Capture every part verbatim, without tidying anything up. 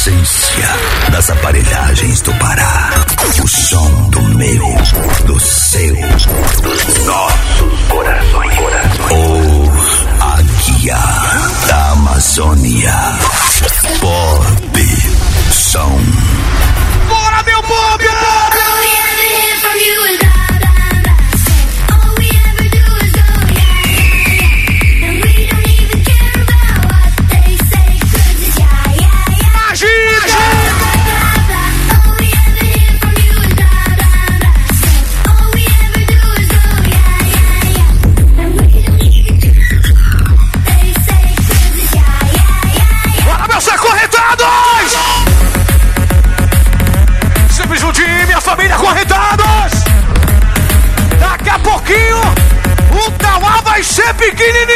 essência das aparelhagens do Pará. O som do meu, do seu, dos nossos corações. O Águia da Amazônia. Pop Som. Bora, meu Pop! Família Correntados! Daqui a pouquinho o Tauá vai ser pequenininho!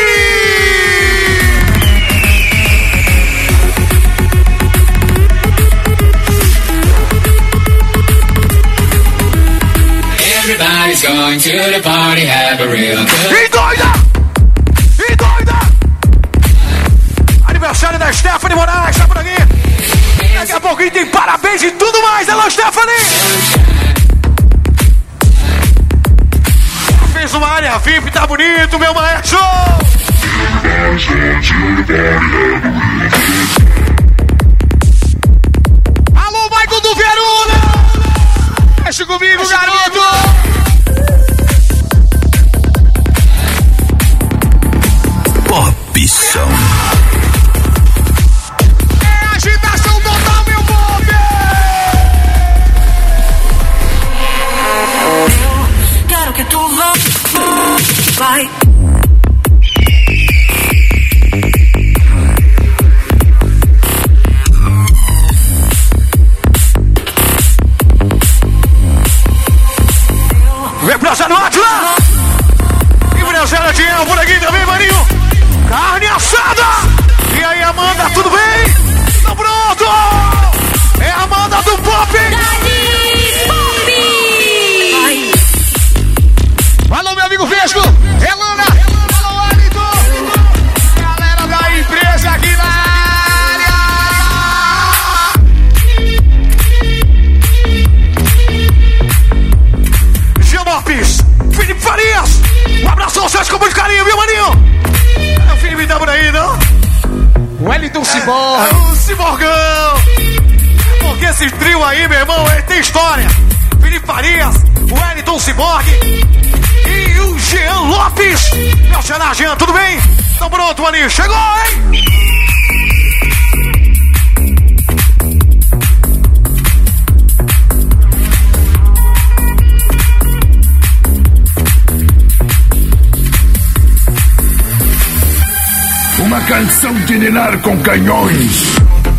Everybody's going to the party, have a real good. E doida! E doida! Aniversário da Stephanie Moraes, tá por aqui! Daqui a pouquinho tem parabéns e tudo mais, alô Stephanie! Fez uma área V I P, tá bonito, meu maestro! Alô, Michael do Verona! Mexe comigo, Mexe garoto! Pop Som. Que tu vai. Vem pra Zé no Atila! E Brasil Dinheiro por aqui também, maninho! Carne assada! E aí, Amanda, tudo bem? Tá pronto! É a Amanda do Pop! Alô, meu amigo Vesco, Elana, alô, Wellington, galera da empresa aqui na área. Jean Lopes, Felipe Farias, um abração, Sérgio, com muito carinho, viu, maninho? O Felipe tá por aí, não? Wellington Ciborgue. É, o Ciborgão. Porque esse trio aí, meu irmão, ele tem história. Felipe Farias, Wellington Ciborgue. E o Jean Lopes. Meu xará, Jean, tudo bem? Então pronto, maninho. Chegou, hein? Uma canção de ninar com canhões.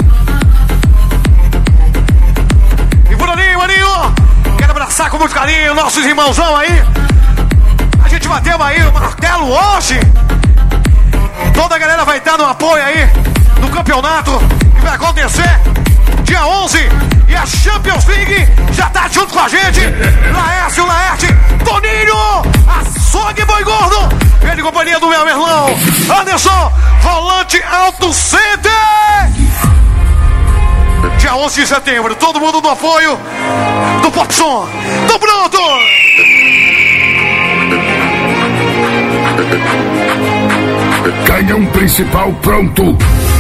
E por ali, maninho. Quero abraçar com muito carinho nossos irmãozão aí. A gente bateu aí o martelo hoje. Toda a galera vai estar no apoio aí no campeonato que vai acontecer dia onze. E a Champions League já tá junto com a gente. Laércio, Laerte, Toninho, Açougue Boi Gordo. Ele companhia do meu irmão Anderson, Volante Auto Center. Dia onze de setembro, todo mundo no apoio do Pop Som. Tô pronto! Canhão principal pronto.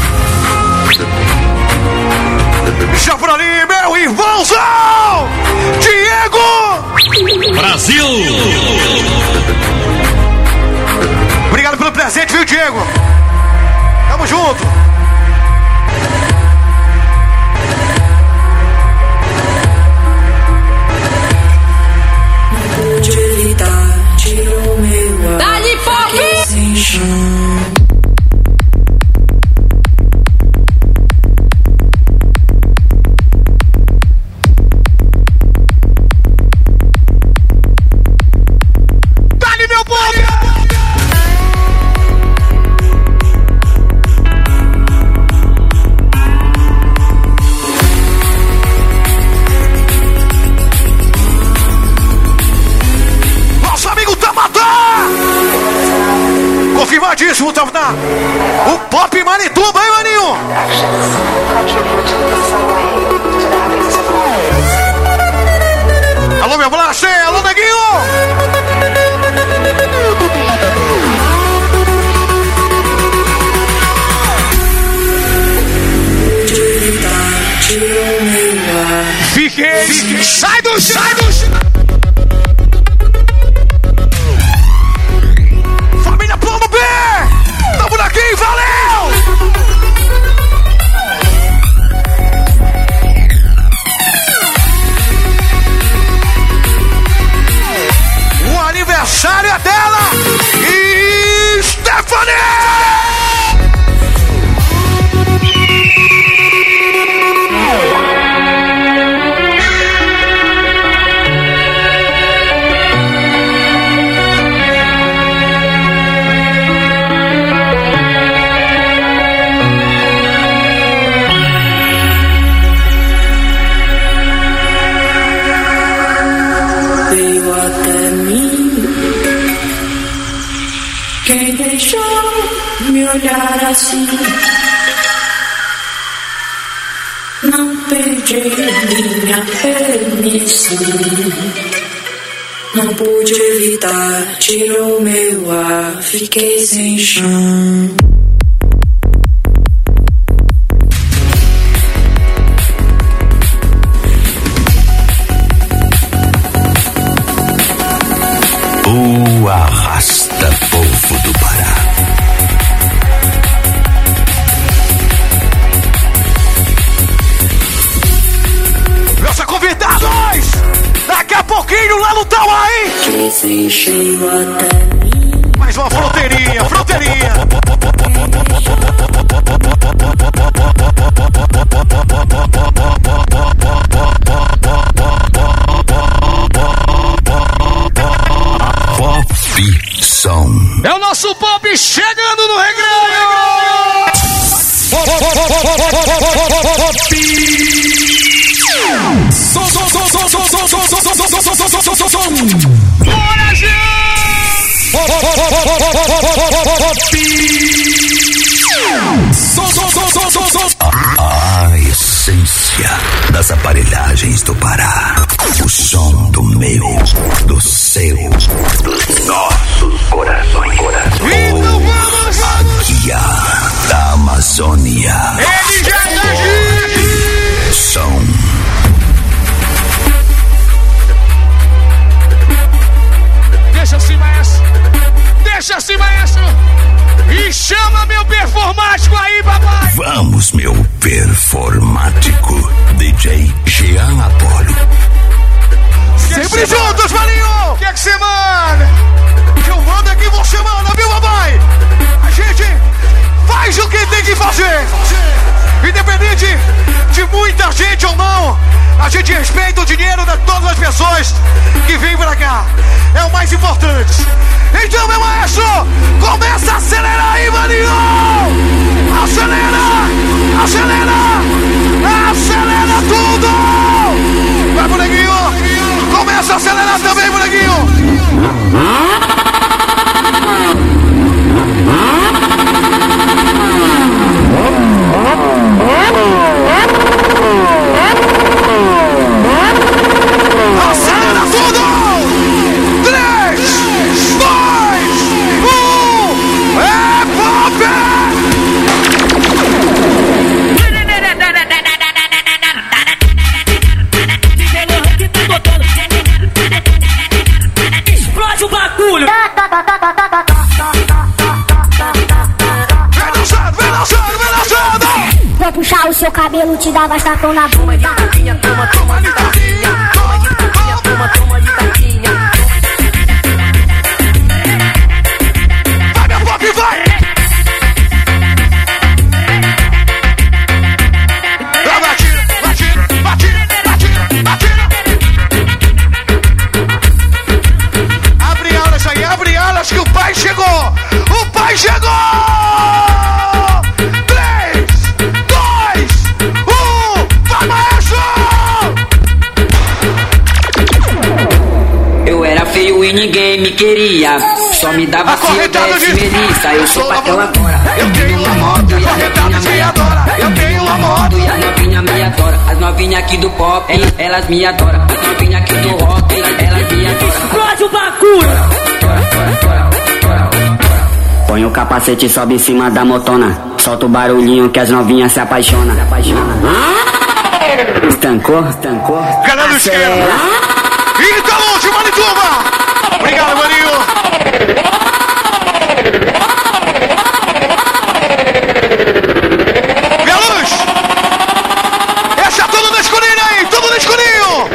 Já por ali, meu irmãozão! Diego! Brasil! Obrigado pelo presente, viu, Diego? Tamo junto! Dá-lhe Pop! Dá-lhe, meu povo! Nosso amigo Tamatá! Confirmadíssimo, Tamatá! O Pop Marituba, hein, maninho? Fiquei. Sai do chão, sai do chão. Família Plano B. Tamo daqui, valeu. O aniversário é dela e Stephanie! Veio até mim. Quem deixou me olhar assim? Não pedi minha permissão. Não pude evitar, tirou meu ar, fiquei sem chão. O arrasta-povo do Pará. Meus convidados! Daqui a pouquinho lá no Tauá, hein? Que se encheu até mim. Mais uma fronteirinha, fronteirinha. Pop Som. É o nosso Pop chegando no recreio. Som, som, som, som, som, som, som, som, som, som, som, som, som, som, som. Bora, som, som, som, som, som, som. A essência das aparelhagens do Pará. O som do meu, do seu, dos nossos corações. corações. Então vamos, vamos. Guia da Amazônia. Ele já tá aqui. Som. Deixa assim, maestro. Deixa assim, maestro. E chama meu performático aí, papai. Vamos, meu performático. D J Jean Apolo. Sempre juntos, Marinho. O que é que você manda? Eu mando aqui, você manda, viu, papai? A gente faz o que tem que fazer. Independente de muita gente ou não, a gente respeita o dinheiro de todas as pessoas que vêm pra cá. É o mais importante. Então, meu maestro, começa a acelerar aí, Marinho! Acelera! Acelera! Acelera tudo! Vai, bonequinho! Começa a acelerar também, bonequinho! Acelera tudo! Três, dois, um, é pop! Explode o bagulho! Vem dançando, vem dançando, vem dançando! Vou puxar o seu cabelo, te dar bastapão na bunda. Toma, toma de taquinha, toma de taquinha, toma, toma de taquinha. Vai, meu pop, vai! Lá, batida, batida, batida, batida, batida. Abre alas aí, abre alas que o pai chegou! O pai chegou! Três, dois, um, vai, maestro! Eu era feio e ninguém me queria. Só me dava se eu desse melissa. Eu sou patrão agora. Eu tenho uma moto e a novinha me adora. Eu tenho uma moto E a novinha me adora. As novinhas aqui do pop, elas me adoram. As novinhas aqui do rock, elas me adoram. Explode o bagulho! Põe o capacete e sobe em cima da motona. Solta o barulhinho que as novinhas se apaixonam. Se apaixona. Estancou, estancou. Galera do esquerdo. E tá longe, Marituba. Obrigado, Maninho. Minha luz. Essa é tudo no escurinho aí, tudo no escurinho.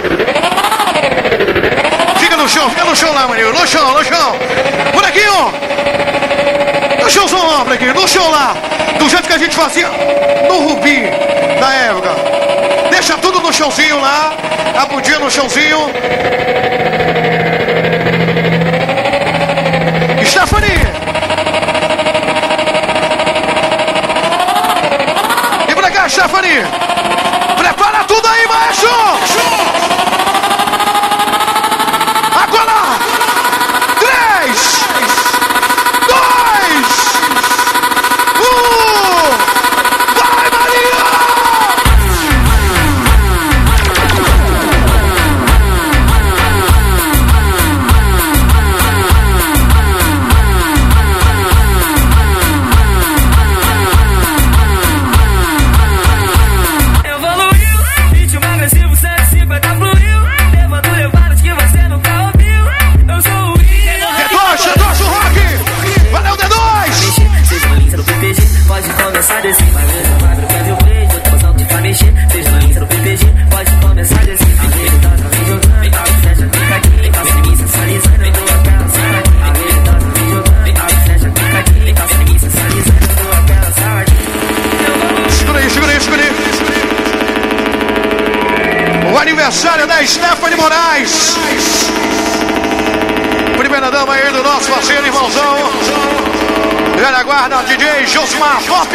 Fica no chão, fica no chão lá, Maninho. No chão, no chão. Por aqui, ó. No chãozão lá, por aqui, no chão lá. Do jeito que a gente fazia no Rubi, na época. Deixa tudo no chãozinho lá. A bundinha no chãozinho. Stephanie. E pra cá, Stephanie. Prepara tudo aí, maestro. Agora. Três. Dois. Um. Vai, Maria. Aniversário da Stephanie Moraes. Primeira dama aí do nosso parceiro irmãozão. Velha guarda, D J Josmar Pop.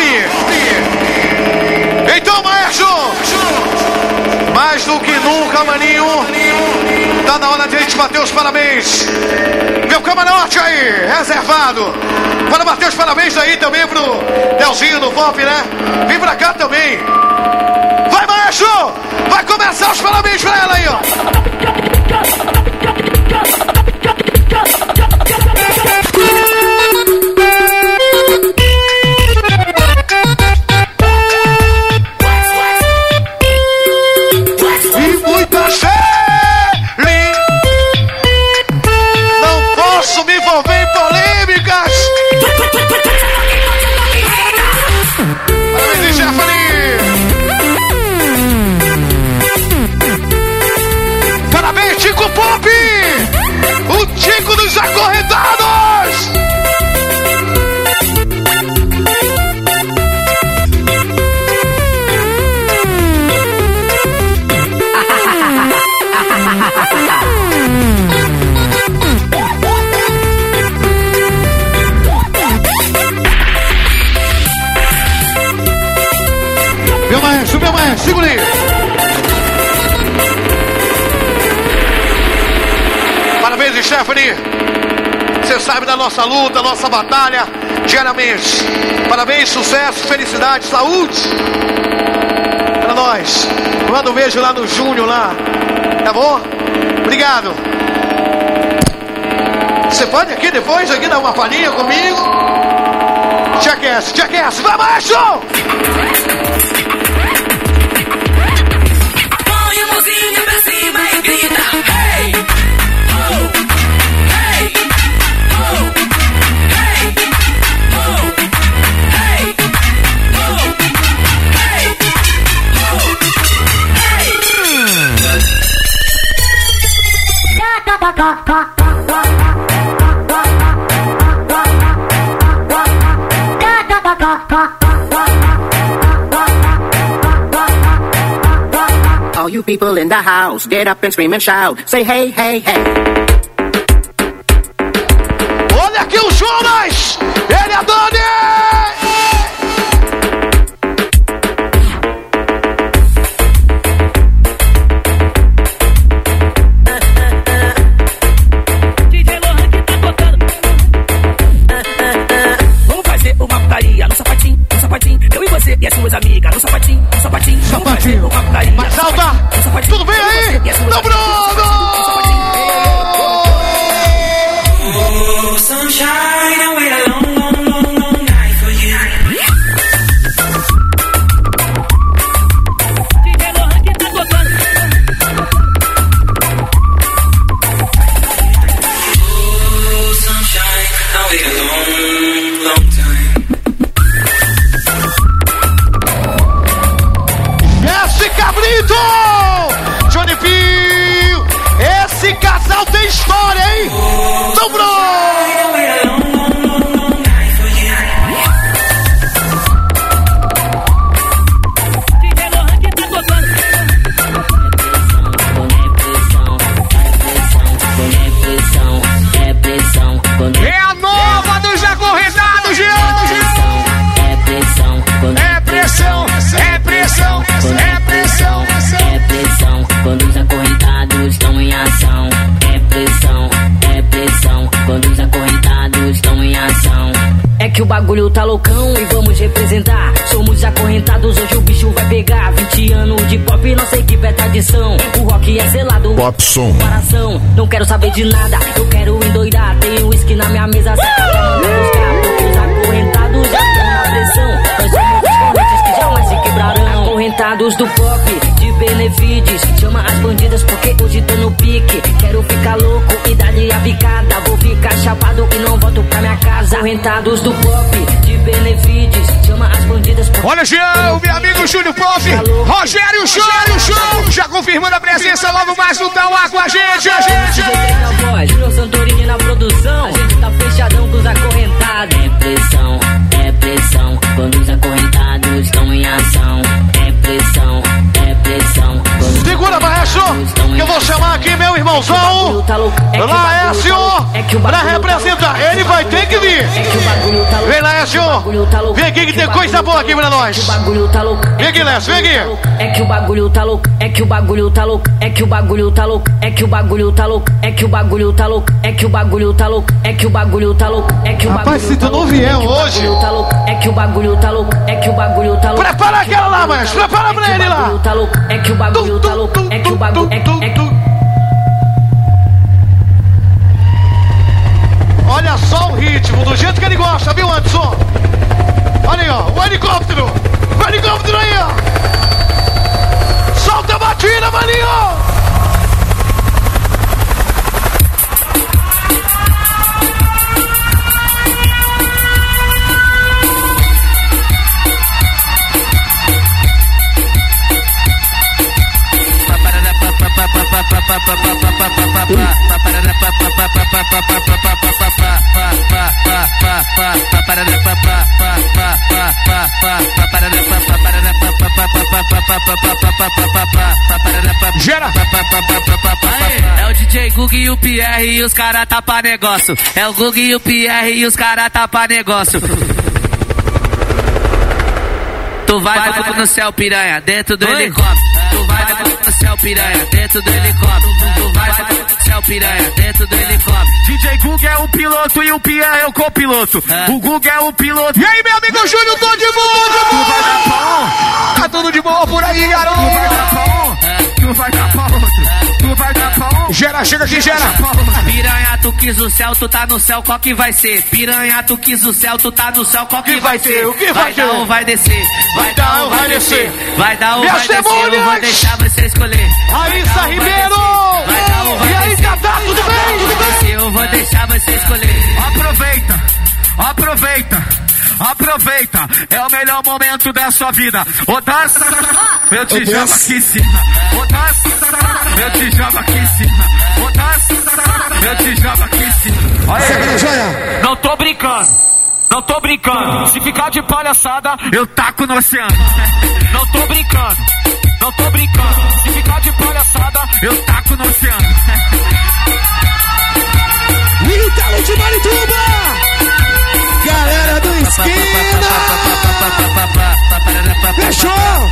Então, maestro, mais do que nunca, maninho, tá na hora de a gente bater os parabéns. Meu camarote aí, reservado, para bater os parabéns aí também pro Delzinho do Pop, né? Vem pra cá também. Vai, maestro! Vai começar os parabéns pra ela aí, ó! E muita Shelly! Não posso me envolver em polêmicas! Parabéns, Stephanie! Tico Pop! O Tico dos acorrentados! Meu maestro, meu maestro, segura aí! Parabéns, Stephanie. Você sabe da nossa luta, nossa batalha diariamente. Parabéns, sucesso, felicidade, saúde pra nós. Manda um beijo lá no Júnior lá. Tá bom? Obrigado. Você pode aqui depois aqui dar uma palhinha comigo? Jackass, Jackass, vai, maestro! Põe a mãozinha pra cima e grita, hey! All you people in the house, get up and scream and shout. Say hey, hey, hey. Olha aqui o Jonas! Ele é Dani! D J Lohan que tá tocando. Vamos fazer uma putaria no sapatinho, no sapatinho. Eu e você e as suas amigas no sapatinho, no sapatinho. Sapatinho. Mais alta! Tudo bem aí? Não, Bruno! Oh, sunshine, I wait a long, long, long, long night for you. D J Lohan que história, hein? Então pronto! É a nova dos acorrentados de hoje! É pressão, É pressão, é pressão, é pressão. é pressão, quando os acorrentados estão em ação. É pressão, é pressão, quando os acorrentados estão em ação. É que o bagulho tá loucão e vamos representar. Somos acorrentados, hoje o bicho vai pegar. vinte anos de pop, nossa equipe é tradição. O rock é selado, Pop som. coração. Não quero saber de nada, eu quero endoidar. Tem uísque na minha mesa, saca pra mandar buscar. Porque os acorrentados já estão na pressão. Nós somos os correntes que jamais se quebrarão. Acorrentados do pop, de Benefides. Chama as bandidas porque hoje tô no pique. Quero ficar louco e dar-lhe a picada. Vou ficar chapado e não volto pra minha casa. Acorrentados do pop, de Benefides. Chama as bandidas porque... Olha, Jean, o meu amigo Júlio Pop, Rogério Show, Show, já confirmando a presença logo mais no Tauá com a gente, a gente. Na voz, Júnior Santorini na produção. A gente tá fechadão com os acorrentados. É pressão, é pressão, quando os acorrentados estão em ação. É pressão, é pressão. Segura, Maestro, que eu vou chamar aqui meu irmãozão, Laércio, pra representar. Ele vai ter que vir. Vem, Laércio, vem aqui que tem coisa boa aqui pra nós. Vem aqui, Lécio, vem aqui. É que o bagulho tá louco, é que o bagulho tá louco, é que o bagulho tá louco, é que o bagulho tá louco, é que o bagulho tá louco, é que o bagulho tá louco, é que o bagulho tá louco, é que o bagulho. Rapaz, se tu não vier hoje, é que o bagulho tá louco, é que o bagulho tá louco. prepara aquela lá, Maestro, prepara pra ele lá. É que o bagulho tá louco, é que o bagulho, é que, é que... Olha só o ritmo, do jeito que ele gosta, viu, Anderson? Olha aí, ó, o helicóptero, o helicóptero aí, ó. Solta a batida, maninho! Gera! É o D J Gug e o Pierre e os cara tá pra negócio. É o Gug e o Pierre e os cara tá pra negócio. Tu vai no céu, piranha, dentro do helicóptero. Tu vai no céu, piranha, dentro do helicóptero. Tu vai no céu, piranha, dentro do helicóptero. D J Gug é o piloto e o Pierre é o copiloto. É. O Gug é o piloto. E aí, meu amigo Júnior, tô de boa! Tu vai dar pão. Tá tudo de boa por aí, garoto! Tu vai dar pão. Tu vai dar pão. Tu vai dar pão. Gera, chega aqui, gera! Piranha, tu quis o céu, tu tá no céu, qual que vai ser? Piranha, tu quis o céu, tu tá no céu, qual que vai ser? O que vai Vai dar ou vai descer? Vai dar ou vai descer? Vai dar ou Minhas vai descer? Eu vou demônias! deixar você escolher. Larissa Ribeiro! Vai dar ou vai E aí, descer? Tatá, tudo bem? Tudo bem? Eu vou deixar você escolher. Aproveita, aproveita, aproveita. É o melhor momento da sua vida. Ô, dança, eu te jogo aqui em cima. Ô, dança, eu te jogo aqui em cima. Ô, dança, eu te jogo aqui em cima. Olha aí. Não tô brincando, não tô brincando. Se ficar de palhaçada, eu taco no oceano. Não tô brincando, não tô brincando. Se ficar de palhaçada, eu taco no oceano. Ítalo de Marituba! Galera do Esquina! Fechou!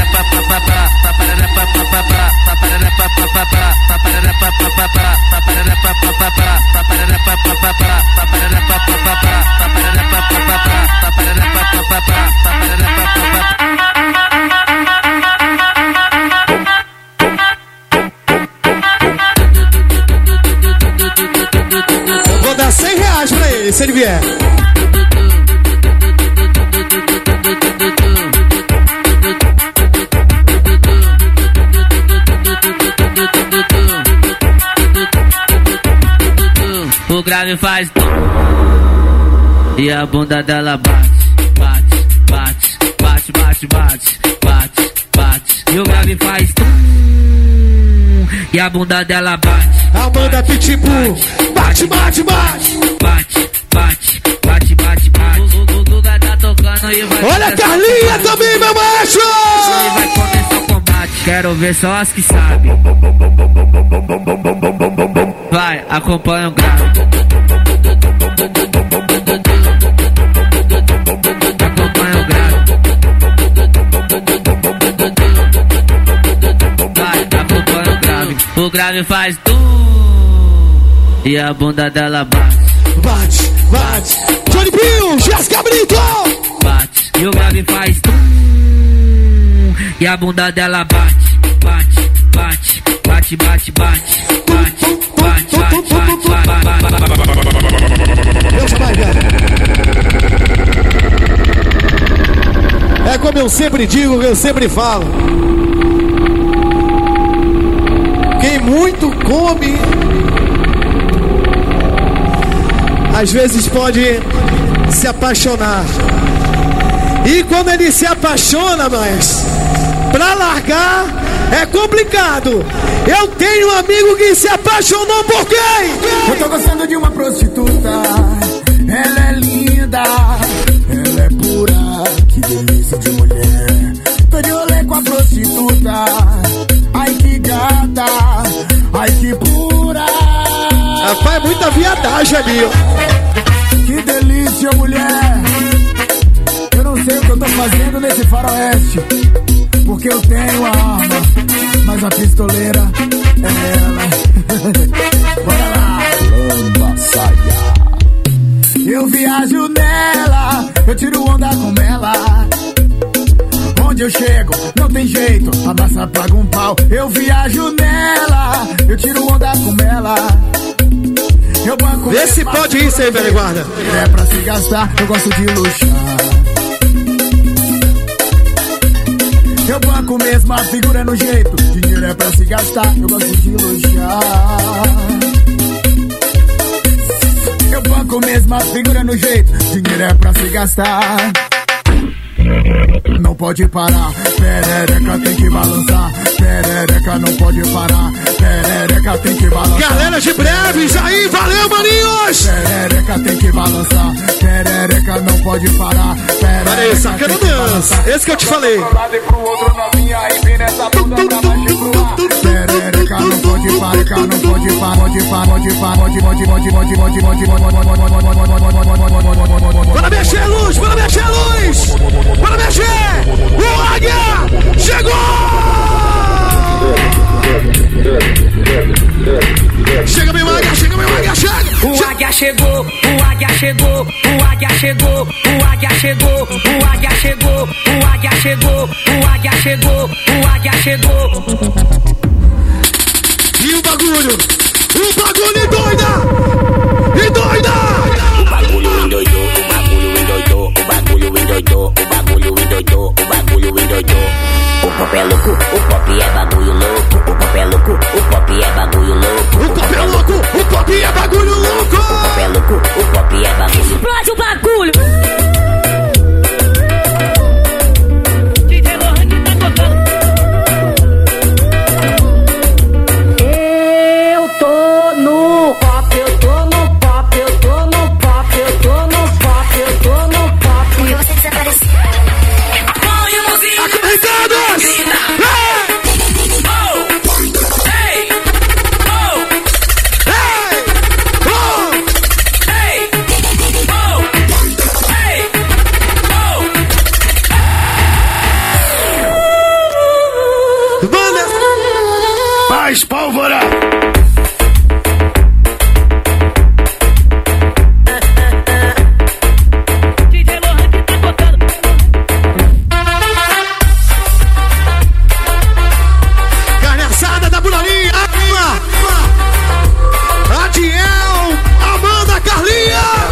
Vou dar cem reais pra ele, se ele vier. O grave faz e a bunda dela bate, bate, bate, bate, bate, bate, bate, bate. E o grave faz e a bunda dela bate. Amanda Pitbull, bate, bate, bate. Bate, bate, bate, bate, bate. O Guga tá tocando e vai. Olha a Carlinha também, meu macho! E vai começar o combate. Quero ver só as que sabem. Vai, acompanha o grave. Acompanha o grave. Vai, acompanha o grave. O grave faz tum e a bunda dela bate. Bate, bate. Johnny Bill, Jéssica Brito. Bate, e o grave faz tum e a bunda dela bate. Bate, bate, bate, bate, bate. Bate, bate, bate, bate, bate, Deixa vai, velho. É como eu sempre digo, eu sempre falo. Quem muito come, às vezes pode se apaixonar. E quando ele se apaixona, mas pra largar é complicado. Eu tenho um amigo que se apaixonou por quem? Eu tô gostando de uma prostituta. Ela é linda, ela é pura, que delícia de mulher. Tô de rolê com a prostituta. Ai que gata, ai que pura. Rapaz, é muita viadagem ali, ó. Que delícia, mulher. Eu não sei o que eu tô fazendo nesse faroeste, porque eu tenho a arma, mas a pistoleira é ela. Bora lá, lamba, saia. Eu viajo nela, eu tiro onda com ela. Onde eu chego, não tem jeito, a massa paga um pau. Eu viajo nela, eu tiro onda com ela. Eu banco. Vê se pode ir, aí, velho guarda. É pra se gastar, eu gosto de luxar. Eu banco mesmo, a figura no jeito. Dinheiro é pra se gastar, eu gosto de luxar. Eu banco mesmo, a figura no jeito. Dinheiro é pra se gastar. Não pode parar, perereca tem que balançar. Perereca não pode parar, perereca tem que balançar. Galera de breves aí, valeu, maninhos! Perereca tem que balançar, perereca não pode parar. Olha aí, sacana dança, esse que eu te falei. Perereca não pode parar, não pode parar, pode parar, pode parar, pode pode pode pode pode pode pode. Bora mexer a luz, bora mexer a luz! Bora mexer! O Águia chegou! Chega, meu Águia, chega, meu Águia, chega! O Águia chegou, o Águia chegou, o Águia chegou, o Águia chegou, o Águia chegou, o Águia chegou, o Águia chegou, o Águia chegou. E o bagulho, o bagulho doida! E doida! O bagulho endoidou, o bagulho endoidou, o bagulho endoidou, o bagulho endoidou, o bagulho endoidou. O pop é louco, o pop é bagulho louco, o pop é louco, o pop é bagulho louco. O pop é louco, o pop é bagulho louco. O pop é louco, o pop é bagulho. Explode o bagulho. Eu tô no pop, eu tô no pop, eu tô no pop, eu tô no pop, eu tô no pop. E você desapareceu. Põe a música. Acorrentados! Mais pólvora! Carne assada da Buralinha! Adiel! Amanda Carlinha!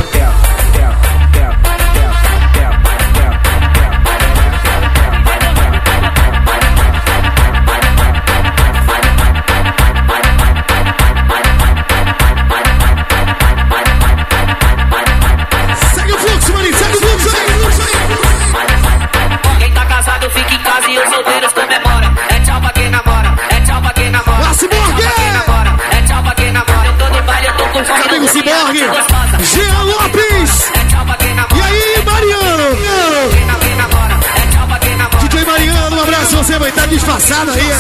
disfarçado aí.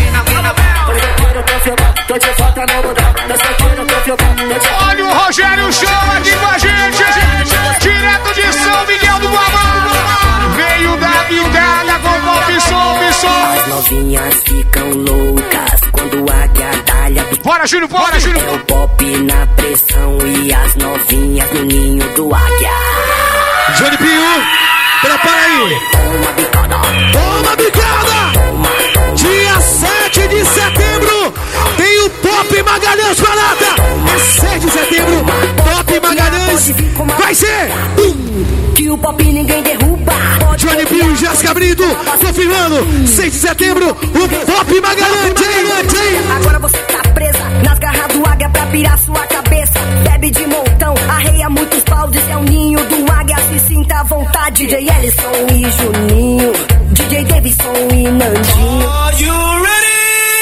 Olha o Rogério Chama aqui com a gente, direto de São Miguel do Guamá. Veio da picada com Pop Som, Som. As novinhas ficam loucas quando a guiadalha do... Bora, Júlio, bora, Júlio. É o Pop na pressão e as novinhas no ninho do águia. Johnny Pinho, prepara aí. Toma bicada. Toma bicada. Toma, toma. Dia sete de setembro tem o Pop Magalhães Barata. É sete de setembro, Pop Magalhães. Vai ser que o Pop ninguém derruba. Johnny Pinho e Jéssica Brito confirmando, seis de setembro, o Pop Magalhães. Agora você tá presa nas garras do águia pra pirar sua cabeça. Bebe de montão, arreia muitos baldes, é o ninho do águia, se sinta à vontade. D J Ellison e Juninho, D J Davidson e Nandinho. Are you ready?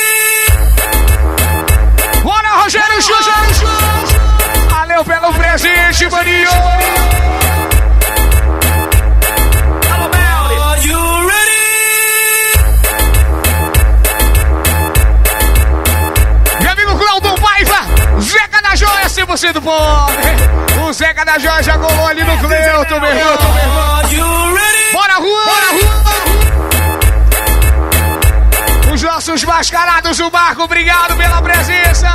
Bora, Rogério Show! Valeu pelo presente, maninho! Are you ready? Meu amigo Claudon Paiva, Zeca da Joia, cem por cento pobre. O Zeca da Joia já colou ali no Cleuton, meu irmão. Bora, rua! Bora, rua! Os nossos mascarados do barco, obrigado pela presença.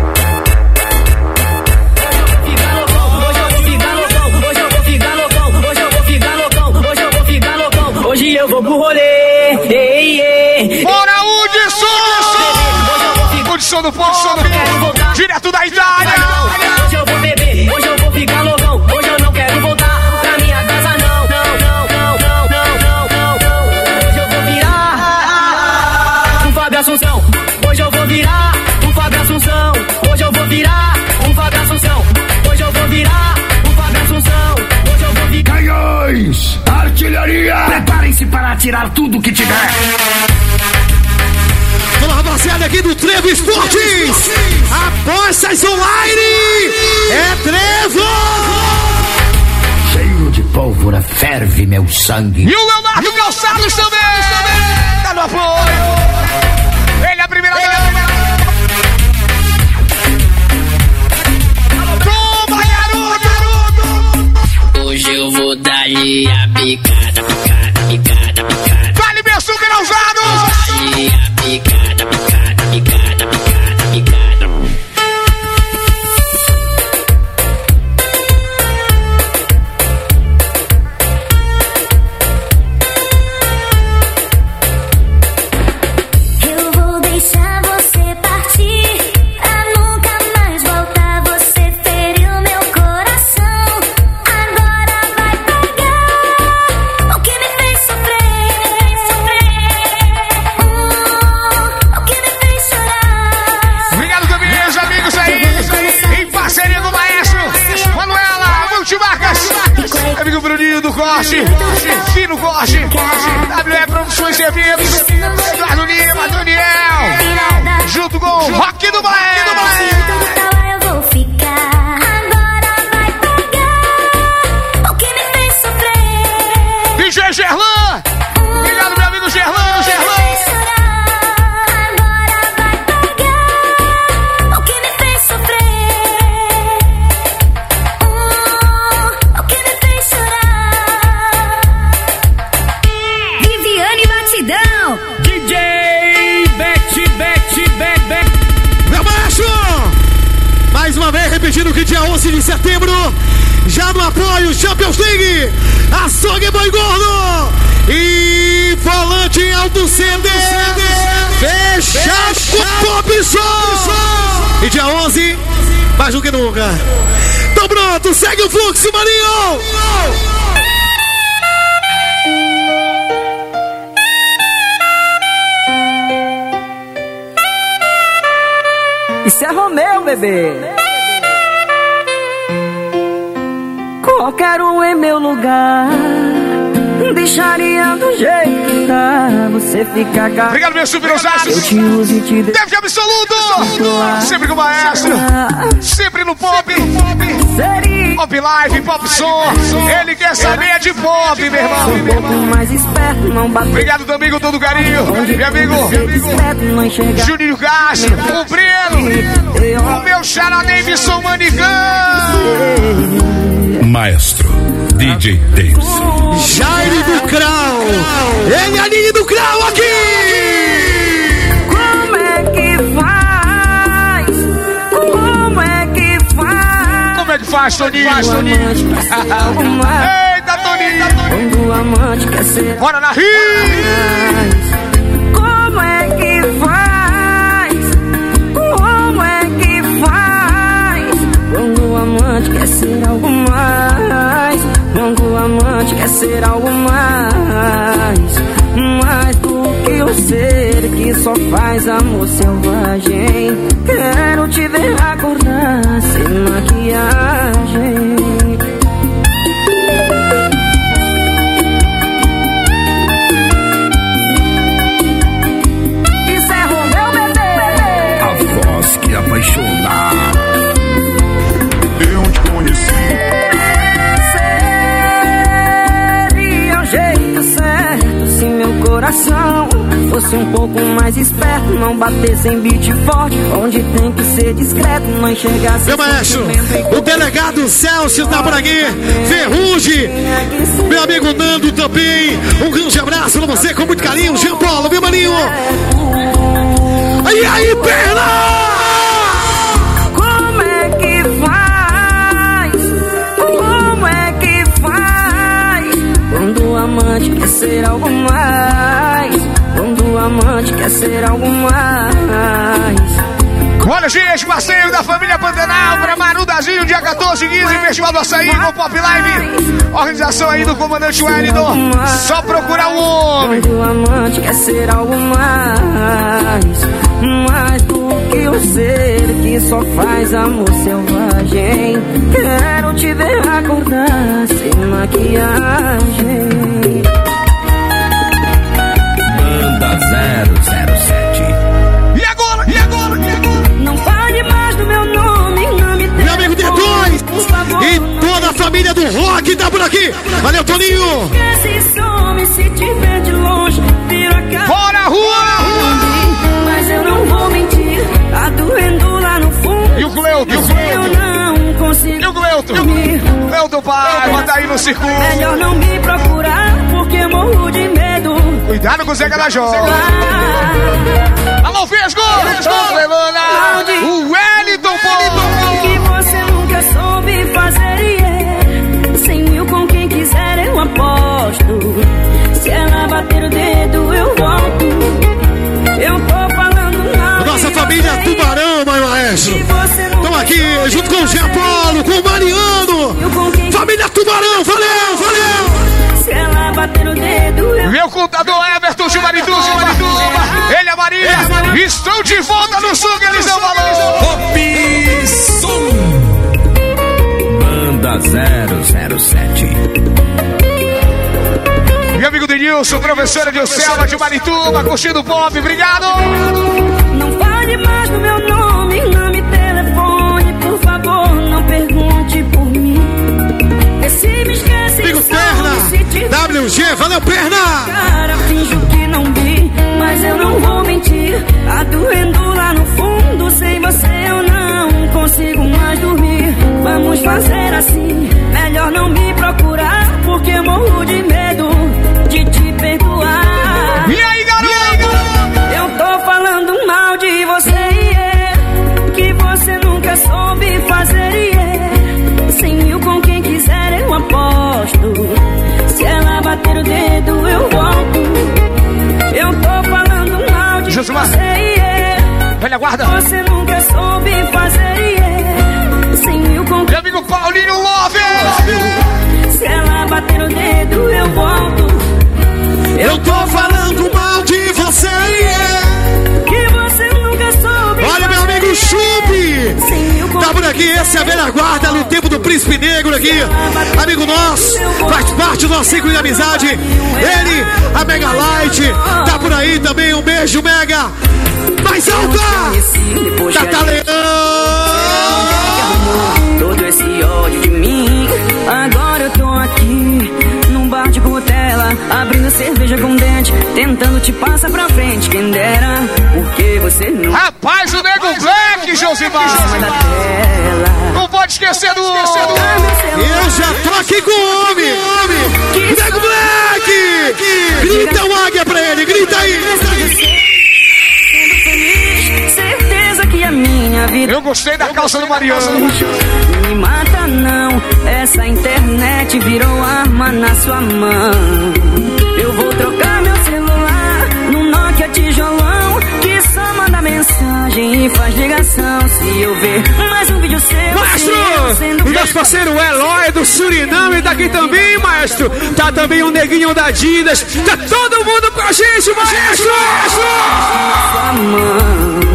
Hoje eu vou pro rolê, ei, ei. Bora, Hudson! Hudson do Pop, direto da Itália. Hoje eu vou beber, hoje eu vou ficar loucão. Hoje eu não quero voltar pra minha casa, não. Não, não, não, não, não, não, não. Hoje eu vou virar um Fábio Assunção. Hoje eu vou virar um Fábio Assunção. Hoje eu vou virar um Fábio Assunção. Hoje eu vou virar um Fábio Assunção. Hoje eu vou virar. Canhões, artilharia. Preparem-se para atirar tudo que tiver. Olá, rapaziada aqui do Trevo Esportes. Apostas online. É Trevo. Cheiro de pólvora ferve meu sangue. E o Leonardo Calçados também. Tá no apoio. Ele é a primeira dama. Toma, garoto. Hoje eu vou dar-lhe a picada, picada, picada, picada. Vale meu super ousado. Dar-lhe a picada, picada, picada, picada, picada. Eu vou deixar você partir, pra nunca mais voltar. Você feriu meu coração, agora vai pagar o que me fez sofrer, uh, o que me fez chorar. Obrigado também, meus amigos aí. Em parceria com o maestro Manuela Multimarcas. Amigo Bruninho do Corte. Fino Corte. W E Produções e Eventos. Eduardo Lima, Daniel. Junto com o Rock do Maestro. Eu vou ficar, agora vai pagar o que me fez sofrer. D J Gerlan. Obrigado, meu amigo Gerlan. Gerlan. Agora vai pagar o que me fez sofrer, uh, o que me fez chorar. Viviane Batidão, D J Betty, Betty, Betty, Betty. Meu maestro. Mais uma vez repetindo que dia onze de setembro, já no apoio Champions League, Açougue Boi Gordo e Volante em Alto Center, fecha o Pop Som. E dia onze, mais do que nunca. Então pronto, segue o fluxo, maninho. Isso é Romeu, bebê. Qualquer um em meu lugar deixaria do jeito que tá. Você fica caro. Obrigado, meu super ousado. Eu te uso e te dei. Deve absoluto. Sempre com o maestro. Sempre no pop. Seria Pop Live, Pop Som. Ele quer saber de pop, meu irmão. Um pouco mais esperto, não bater. Obrigado também com todo carinho. Meu amigo Juninho Castro, o Breno, o meu xará Davidson Manicão. Maestro D J Davis. Jair do Crau. Ele é a Aline do Crau aqui. Como é que faz? Como é que faz? Como é que faz, Toninho? Faz, Toninho. Eita, Toninho. Quando o amante quer ser. Bora na rir. Como é que faz? Como é que faz? Quando o amante quer ser algo mais. Quando o amante quer ser algo mais. Mais do que o ser que só faz amor selvagem. Quero te ver acordar sem maquiagem. Isso é Romeu, bebê. A voz que apaixona. Eu te conheci. Seria o jeito certo se meu coração fosse um pouco mais esperto, não batesse em beat forte, onde tem que ser discreto, não enxergasse. Meu maestro, o delegado Celso tá por aqui, Ferrugem, meu amigo Nando também, um grande abraço pra você com muito carinho, Jean Paulo, meu maninho. E aí, perna! Como é que faz? Como é que faz? Quando o amante quer ser algo mais. Quando o amante quer ser algo mais. Olha, gente, passeio da família Pantanal para Marudazinho, dia quatorze e quinze, Festival do Açaí no Pop Live. Organização aí do comandante Wellington. Só procurar o homem. Quando o amante quer ser algo mais. Mais do que o ser que só faz amor selvagem. Quero te ver acordar sem maquiagem. Banda zero zero sete. E agora? E agora? E agora? Não fale mais do meu nome, não me dê. Meu amigo D dois e toda a família do rock tá por aqui. Valeu, Toninho. Esquece, some, se te ver de longe, vira a cara. Bora, rua! Mas eu não vou mentir, tá doendo lá no fundo. E o Cleuto? E o Eu Cleuto? não consigo. E o Cleuto? dormir. Cleuto, pai, bota aí no circuito. Melhor não me procurar, porque morro de medo. Cuidado com o Zé Galajó. Ah, Alô, Vesgo! Vesgo! Levando o Wellington, pô! que você nunca soube fazer, yeah. Cem mil com quem quiser eu aposto. Se ela bater o dedo eu volto. Eu tô falando mal. Nossa família você, Tubarão, meu maestro. Estamos aqui junto com o Jean Paulo, com o Mariano. Família Tubarão, valeu, valeu! Se ela bater o dedo eu... Meu contador Everton Gilmarituba, ele e a Maria, estão de volta no sul que eles dão valor. Pop Som. Banda zero zero sete. Meu amigo Denilson, professora de Selva de Marituba, curtindo o pop, obrigado. Não fale mais do meu nome, não me telefone, por favor, não pergunte por mim. E se me esquece, Amigo Perna, W G, valeu Perna. Cara, finjo que não vi, mas eu não vou mentir. Tá doendo lá no fundo, sem você eu não consigo mais dormir. Vamos fazer assim, melhor não me procurar, porque morro de medo de te perdoar. E aí, garoto? Eu tô falando mal de você, yeah, que você nunca soube fazer, yeah. Cem mil com quem quiser eu aposto. Se ela bater o dedo eu volto. Eu tô falando mal de Josimar. você, yeah, Velha guarda. você nunca soube fazer, yeah. Cem mil com Meu amigo Paulinho Love. Se ela bater o dedo eu volto. Eu tô falando mal de você, yeah. Que você nunca soube. Olha, meu amigo Chupi, tá por aqui, esse é a velha guarda no tempo do Príncipe Negro aqui. Amigo nosso, faz parte do nosso ciclo de amizade. Ele, a Mega Light, tá por aí também. Um beijo, Mega. Mais alta! Tata Leão! Todo esse ódio de mim. ranger com dente, tentando te passar pra frente. Quem dera, porque você não. Rapaz, o Nego Black, Josimar. Não pode esquecer do. Eu já tô aqui com o homem. Nego Black. Grita o águia pra ele, grita aí. Certeza que a minha vida. Eu gostei da calça do Mariano. Me mata não, essa internet virou arma na sua mão. Eu vou trocar meu celular no Nokia tijolão, que só manda mensagem e faz ligação. Se eu ver mais um vídeo seu, maestro, o nosso parceiro Eloy do Suriname tá aqui também, maestro. Tá também o Neguinho da Adidas. Tá todo mundo com a gente, maestro. Sua mão.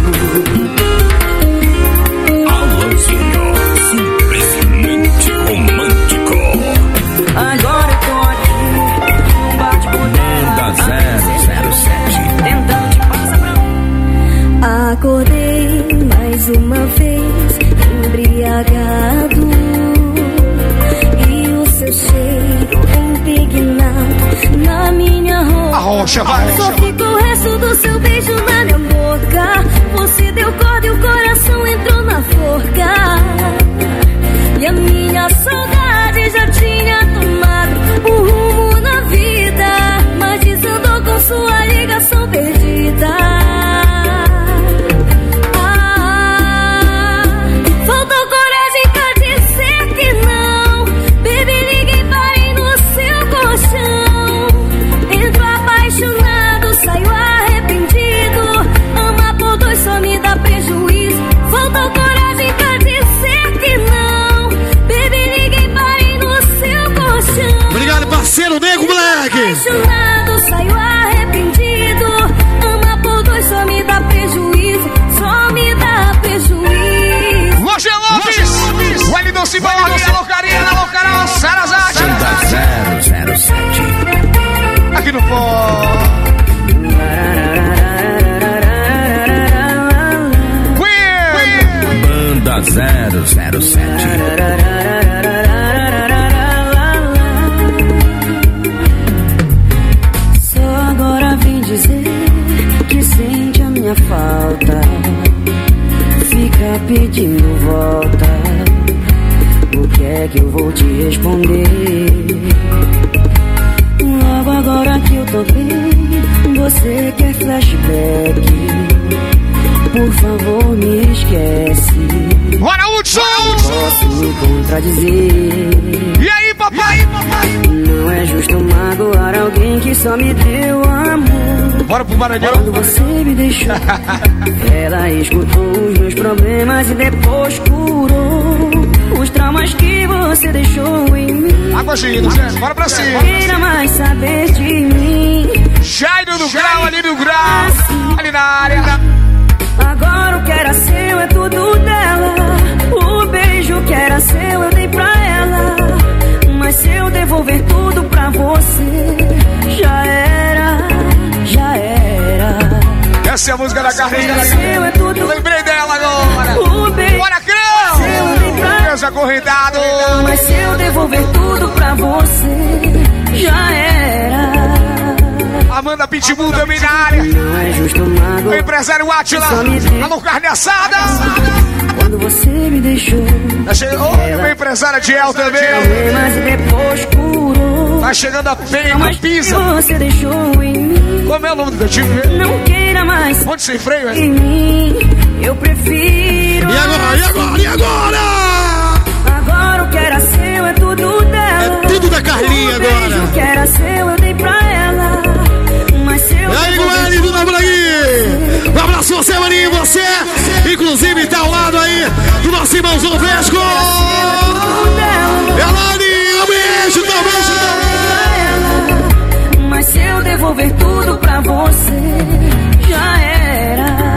Agora eu tô aqui, não bate por terra. zero zero sete, tentando te passar pra. Acordei mais uma vez, embriagado, e o seu cheiro impregnado na minha roupa. Arrocha, vai. Só fica o resto do seu beijo na minha boca. Você deu corda e o coração entrou na forca. E a minha saudade já tinha tomado um rumo na vida, mas desandou com sua ligação perdida. Ah, faltou coragem pra dizer que não. Baby, liguei, parei no seu colchão. Entro apaixonado, saio arrependido. Amar por dois só me dá prejuízo. Faltou coragem pra dizer que não. Obrigado, parceiro Nego Black. Apaixonado, saio arrependido. Ama por dois só me dá prejuízo. Só me dá prejuízo. Roger Lopes, o L doze Balaguinha, alô Carinha, alô Carol, Sarazate. zero zero sete. Aqui no pó. Banda zero zero sete. Dizer que sente a minha falta, fica pedindo volta. O que é que eu vou te responder? Logo agora que eu tô bem, você quer flashback? Por favor, me esquece. Bora, Hudson! Posso contradizer. E aí, papai? Não é justo magoar alguém que só me deu amor. Bora pro Maranhão. Quando você me deixou, ela escutou os meus problemas e depois curou os traumas que você deixou em mim. Água gira, gente. Bora pra cima. Queira mais saber de mim. Jairo do Grau, ali no Grau. Ali na área. Agora o que era seu é tudo dela. O beijo que era seu eu dei pra ela. Mas se eu devolver tudo pra você, já era, já era. Essa é a música da carreira. Seu é tudo. Lembrei dela agora. O beijo. Bora, Crão! Deus acorrentado. Mas se eu devolver tudo pra você, já era. Amanda Pitbull também na área. Não é justo mago. O empresário Átila. Alô, carne assada. Quando você me deixou. Tá chegando. O empresário Diel também. Mas depois curou. Tá chegando a Penha, a Pisa. Você deixou em mim. Como é o nome do teu time? Não queira mais. Onde sem freio, é? Em mim, eu prefiro. E agora, e agora, e agora? Agora o que era seu é tudo dela. É tudo da Carlinha agora. O que era seu eu dei pra ela. Mas se eu. E aí, Gueli do Nabraí. Um abraço você, Maninho, você. Inclusive tá ao lado aí do nosso irmão João Vesco. Elane, um beijo também. Mas se eu devolver tudo pra você, já era.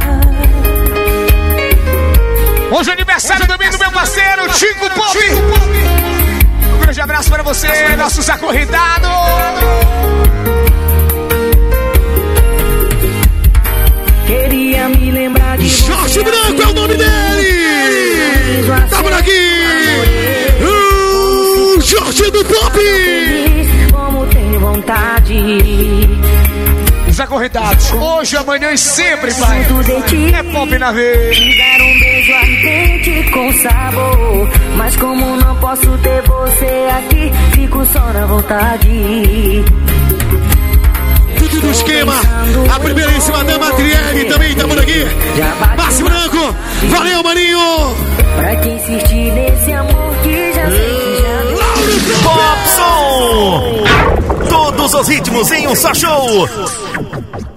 Hoje é aniversário também do meu parceiro Tico Pop. Um grande abraço para você, nossos acorrentados. Queria me lembrar de Jorge Branco é o nome dele. Tá por aqui. Uh, Jorge do Pop. Como tenho vontade acorrentados. Hoje, amanhã e sempre, pai. É pop na veia. Me deram um beijo ardente com sabor, mas como não posso ter você aqui, fico só na vontade. Tudo no esquema. A primeiríssima dama Adriele também tá por aqui. Márcio Branco. Valeu, maninho. Pra quem insistir nesse amor que já sei que já... Popson! Todos os ritmos em um só show.